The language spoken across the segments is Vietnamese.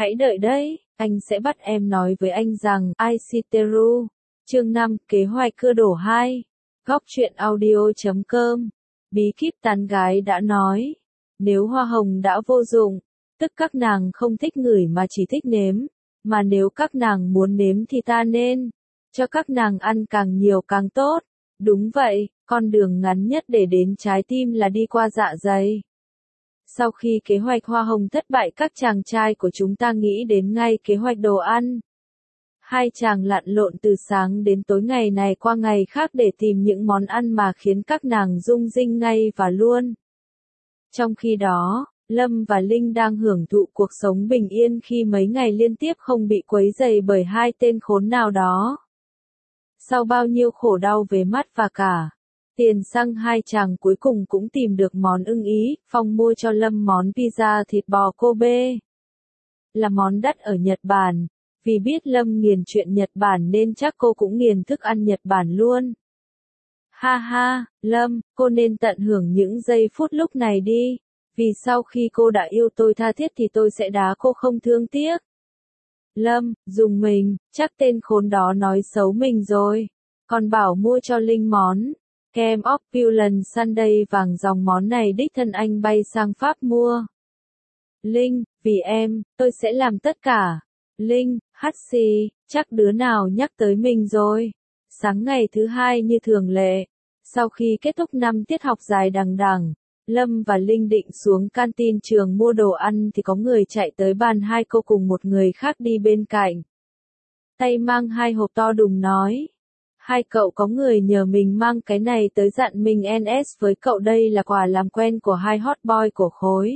Hãy đợi đấy, anh sẽ bắt em nói với anh rằng, Aishiteru. Chương 5, kế hoạch cưa đổ 2. Góc truyện audio.com. Bí kíp tán gái đã nói, nếu hoa hồng đã vô dụng, tức các nàng không thích ngửi mà chỉ thích nếm, mà nếu các nàng muốn nếm thì ta nên cho các nàng ăn càng nhiều càng tốt. Đúng vậy, con đường ngắn nhất để đến trái tim là đi qua dạ dày. Sau khi kế hoạch hoa hồng thất bại, các chàng trai của chúng ta nghĩ đến ngay kế hoạch đồ ăn. Hai chàng lặn lộn từ sáng đến tối ngày này qua ngày khác để tìm những món ăn mà khiến các nàng rung rinh ngay và luôn. Trong khi đó, Lâm và Linh đang hưởng thụ cuộc sống bình yên khi mấy ngày liên tiếp không bị quấy rầy bởi hai tên khốn nào đó. Sau bao nhiêu khổ đau về mắt và cả tiền xăng, hai chàng cuối cùng cũng tìm được món ưng ý. Phong mua cho Lâm món pizza thịt bò Kobe. Là món đắt ở Nhật Bản. Vì biết Lâm nghiền chuyện Nhật Bản nên chắc cô cũng nghiền thức ăn Nhật Bản luôn. Ha ha, Lâm, cô nên tận hưởng những giây phút lúc này đi. Vì sau khi cô đã yêu tôi tha thiết thì tôi sẽ đá cô không thương tiếc. Lâm, dùng mình, chắc tên khốn đó nói xấu mình rồi. Còn bảo mua cho Linh món kem opulent sundae vàng, dòng món này đích thân anh bay sang Pháp mua. Linh, vì em, tôi sẽ làm tất cả. Linh, hắt xì, chắc đứa nào nhắc tới mình rồi. Sáng ngày thứ hai như thường lệ, sau khi kết thúc 5 tiết học dài đằng đẵng, Lâm và Linh định xuống canteen trường mua đồ ăn thì có người chạy tới bàn hai cô cùng một người khác đi bên cạnh. Tay mang 2 hộp to đùng nói. Hai cậu có người nhờ mình mang cái này tới dặn mình NS với cậu đây là quà làm quen của hai hot boy của khối.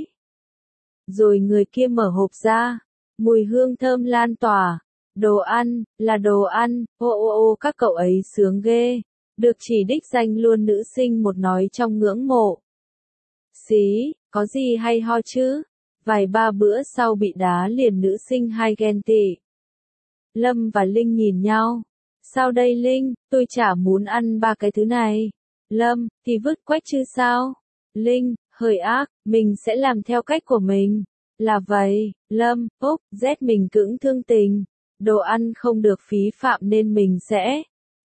Rồi người kia mở hộp ra. Mùi hương thơm lan tỏa. Đồ ăn, là đồ ăn, ô các cậu ấy sướng ghê. Được chỉ đích danh luôn, nữ sinh một nói trong ngưỡng mộ. Xí, có gì hay ho chứ? Vài ba bữa sau bị đá liền, nữ sinh hai ghen tị. Lâm và Linh nhìn nhau. Sao đây Linh, tôi chả muốn ăn 3 cái thứ này. Lâm, thì vứt quách chứ sao? Linh, hơi ác, mình sẽ làm theo cách của mình. Là vậy, Lâm, Úc, Z mình cưỡng thương tình. Đồ ăn không được phí phạm nên mình sẽ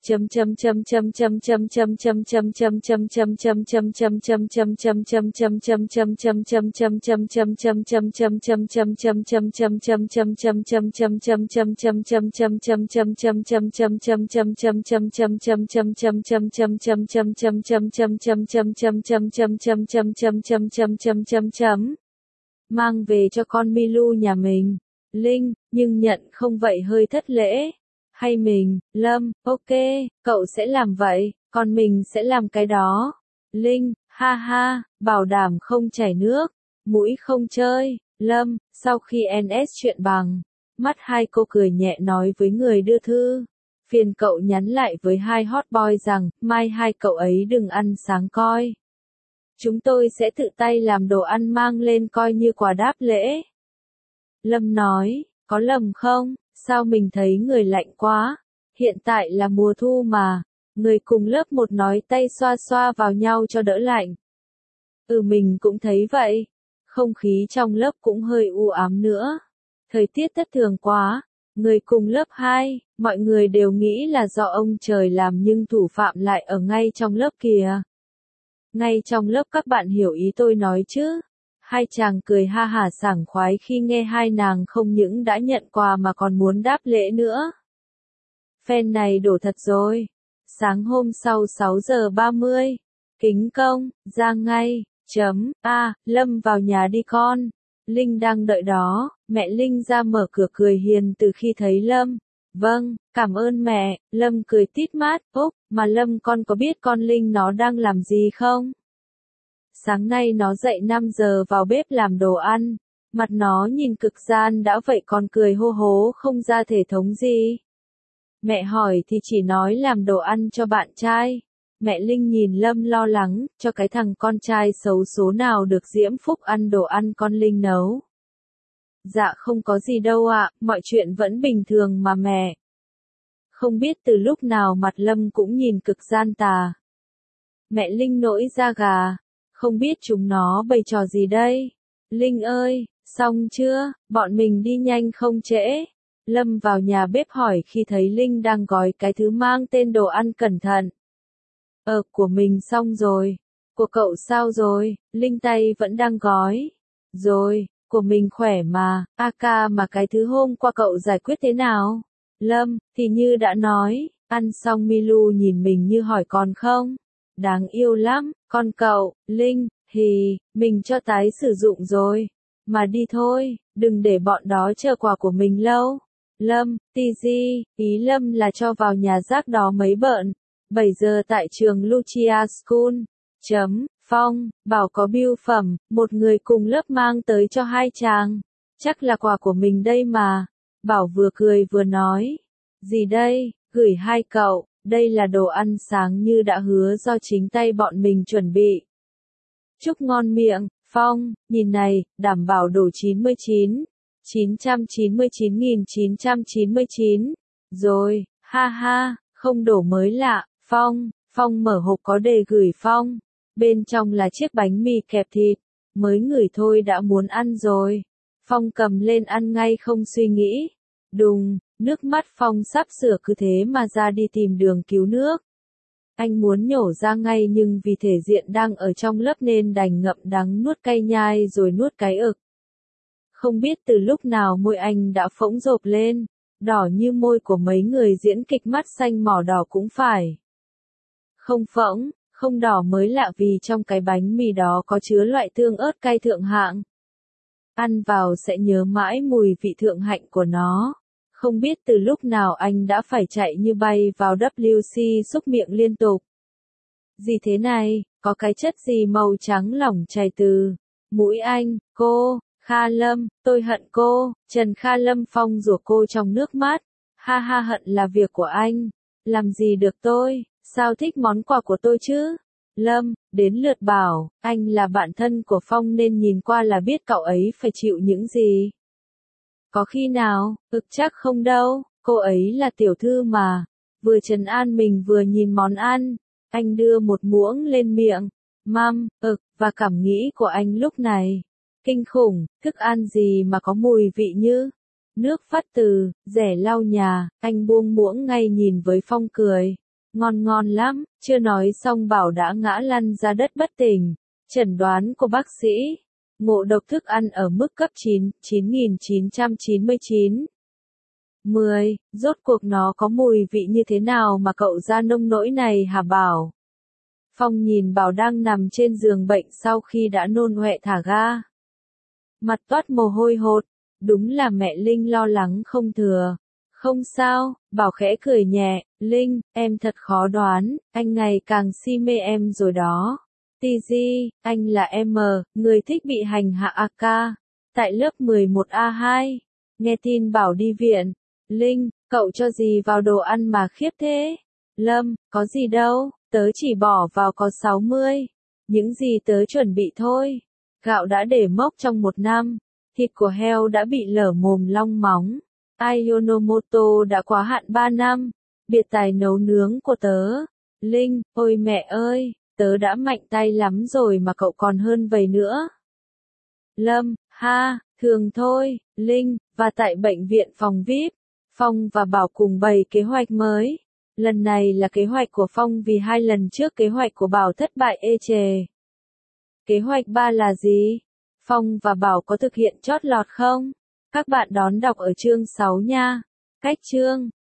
mang về cho con Milu nhà mình. Linh, nhưng nhận không vậy hơi thất lễ. Hay mình, Lâm, ok, cậu sẽ làm vậy, còn mình sẽ làm cái đó. Linh, ha ha, bảo đảm không chảy nước, mũi không chơi. Lâm, sau khi NS chuyện bằng, mắt hai cô cười nhẹ nói với người đưa thư. Phiền cậu nhắn lại với hai hot boy rằng, mai hai cậu ấy đừng ăn sáng coi. Chúng tôi sẽ tự tay làm đồ ăn mang lên coi như quà đáp lễ. Lâm nói, có lầm không? Sao mình thấy người lạnh quá? Hiện tại là mùa thu mà. Người cùng lớp một nói, tay xoa xoa vào nhau cho đỡ lạnh. Mình cũng thấy vậy. Không khí trong lớp cũng hơi u ám nữa. Thời tiết thất thường quá. Người cùng lớp 2, mọi người đều nghĩ là do ông trời làm nhưng thủ phạm lại ở ngay trong lớp kìa. Ngay trong lớp các bạn hiểu ý tôi nói chứ? Hai chàng cười ha hả sảng khoái khi nghe hai nàng không những đã nhận quà mà còn muốn đáp lễ nữa. Phen này đổ thật rồi. Sáng hôm sau 6 giờ 30. Kính công, ra ngay. Lâm vào nhà đi con. Linh đang đợi đó. Mẹ Linh ra mở cửa cười hiền từ khi thấy Lâm. Vâng, cảm ơn mẹ. Lâm cười tít mát. Úc, mà Lâm con có biết con Linh nó đang làm gì không? Sáng nay nó dậy 5 giờ vào bếp làm đồ ăn. Mặt nó nhìn cực gian đã vậy còn cười hô hố không ra thể thống gì. Mẹ hỏi thì chỉ nói làm đồ ăn cho bạn trai. Mẹ Linh nhìn Lâm lo lắng, cho cái thằng con trai xấu số nào được Diễm Phúc ăn đồ ăn con Linh nấu. Dạ không có gì đâu ạ, mọi chuyện vẫn bình thường mà mẹ. Không biết từ lúc nào mặt Lâm cũng nhìn cực gian tà. Mẹ Linh nổi da gà. Không biết chúng nó bày trò gì đây? Linh ơi, Xong chưa, bọn mình đi nhanh không trễ. Lâm vào nhà bếp hỏi khi thấy Linh đang gói cái thứ mang tên đồ ăn cẩn thận. Của mình xong rồi. Của cậu sao rồi? Linh tay vẫn đang gói. Rồi, của mình khỏe mà, ca mà cái thứ hôm qua cậu giải quyết thế nào? Lâm, thì như đã nói, ăn xong Milu nhìn mình như hỏi còn không? Đáng yêu lắm, con cậu, Linh, thì, mình cho tái sử dụng rồi. Mà đi thôi, đừng để bọn đó chờ quà của mình lâu. Lâm, TG, ý Lâm là cho vào nhà rác đó mấy bợn. 7 giờ tại trường Lucia School. Phong, bảo có bưu phẩm, một người cùng lớp mang tới cho hai chàng. Chắc là quà của mình đây mà. Bảo vừa cười vừa nói. Gì đây, gửi hai cậu, đây là đồ ăn sáng như đã hứa do chính tay bọn mình chuẩn bị. Chúc ngon miệng, Phong, nhìn này, đảm bảo đồ 99. 999.999. Rồi, ha ha, không đổ mới lạ, Phong mở hộp có đề gửi Phong. Bên trong là chiếc bánh mì kẹp thịt, mới ngửi thôi đã muốn ăn rồi. Phong cầm lên ăn ngay không suy nghĩ. Đùng, nước mắt Phong sắp sửa cứ thế mà ra đi tìm đường cứu nước. Anh muốn nhổ ra ngay nhưng vì thể diện đang ở trong lớp nên đành ngậm đắng nuốt cay nhai rồi nuốt cái ực. Không biết từ lúc nào môi anh đã phỗng rộp lên, đỏ như môi của mấy người diễn kịch mắt xanh mỏ đỏ cũng phải. Không phỗng, không đỏ mới lạ vì trong cái bánh mì đó có chứa loại tương ớt cay thượng hạng. Ăn vào sẽ nhớ mãi mùi vị thượng hạnh của nó. Không biết từ lúc nào anh đã phải chạy như bay vào WC xúc miệng liên tục. Gì thế này, có cái chất gì màu trắng lỏng chảy từ mũi anh, cô, Kha Lâm, tôi hận cô, Trần Kha Lâm Phong rủa cô trong nước mắt. Ha ha, hận là việc của anh, làm gì được tôi, sao thích món quà của tôi chứ? Lâm, đến lượt Bảo, anh là bạn thân của Phong nên nhìn qua là biết cậu ấy phải chịu những gì. Có khi nào, chắc không đâu, cô ấy là tiểu thư mà. Vừa trấn an mình vừa nhìn món ăn, anh đưa một muỗng lên miệng. Và cảm nghĩ của anh lúc này. Kinh khủng, thức ăn gì mà có mùi vị như nước phát từ, rẻ lau nhà, anh buông muỗng ngay nhìn với Phong cười. Ngon lắm, chưa nói xong Bảo đã ngã lăn ra đất bất tỉnh. Chẩn đoán của bác sĩ. Ngộ độc thức ăn ở mức cấp 9, 9.999. 10. Rốt cuộc nó có mùi vị như thế nào mà cậu ra nông nỗi này hả Bảo? Phong nhìn Bảo đang nằm trên giường bệnh sau khi đã nôn ọe thả ga. Mặt toát mồ hôi hột. Đúng là mẹ Linh lo lắng không thừa. Không sao, Bảo khẽ cười nhẹ. Linh, em thật khó đoán, anh ngày càng si mê em rồi đó. TG, anh là M, người thích bị hành hạ AK. Tại lớp 11A2. Nghe tin Bảo đi viện. Linh, cậu cho gì vào đồ ăn mà khiếp thế? Lâm, có gì đâu, tớ chỉ bỏ vào có 60. Những gì tớ chuẩn bị thôi. Gạo đã để mốc trong 1 năm. Thịt của heo đã bị lở mồm long móng. Ayunomoto đã quá hạn 3 năm. Biệt tài nấu nướng của tớ. Linh, ôi mẹ ơi, tớ đã mạnh tay lắm rồi mà cậu còn hơn vậy nữa. Lâm, ha, thường thôi. Linh, và tại bệnh viện phòng VIP, Phong và Bảo cùng bày kế hoạch mới. Lần này là kế hoạch của Phong vì 2 lần trước kế hoạch của Bảo thất bại ê chề. Kế hoạch 3 là gì? Phong và Bảo có thực hiện chót lọt không? Các bạn đón đọc ở chương 6 nha. Cách chương